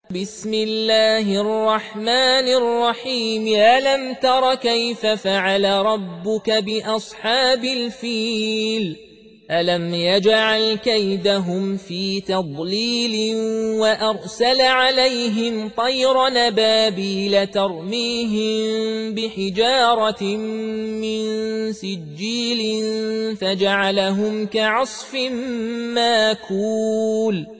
بسم الله الرحمن الرحيم. ألم تر كيف فعل ربك بأصحاب الفيل؟ ألم يجعل كيدهم في تضليل وأرسل عليهم طيرا نبابيل ترميهم بحجارة من سجيل فجعلهم كعصف ماكول.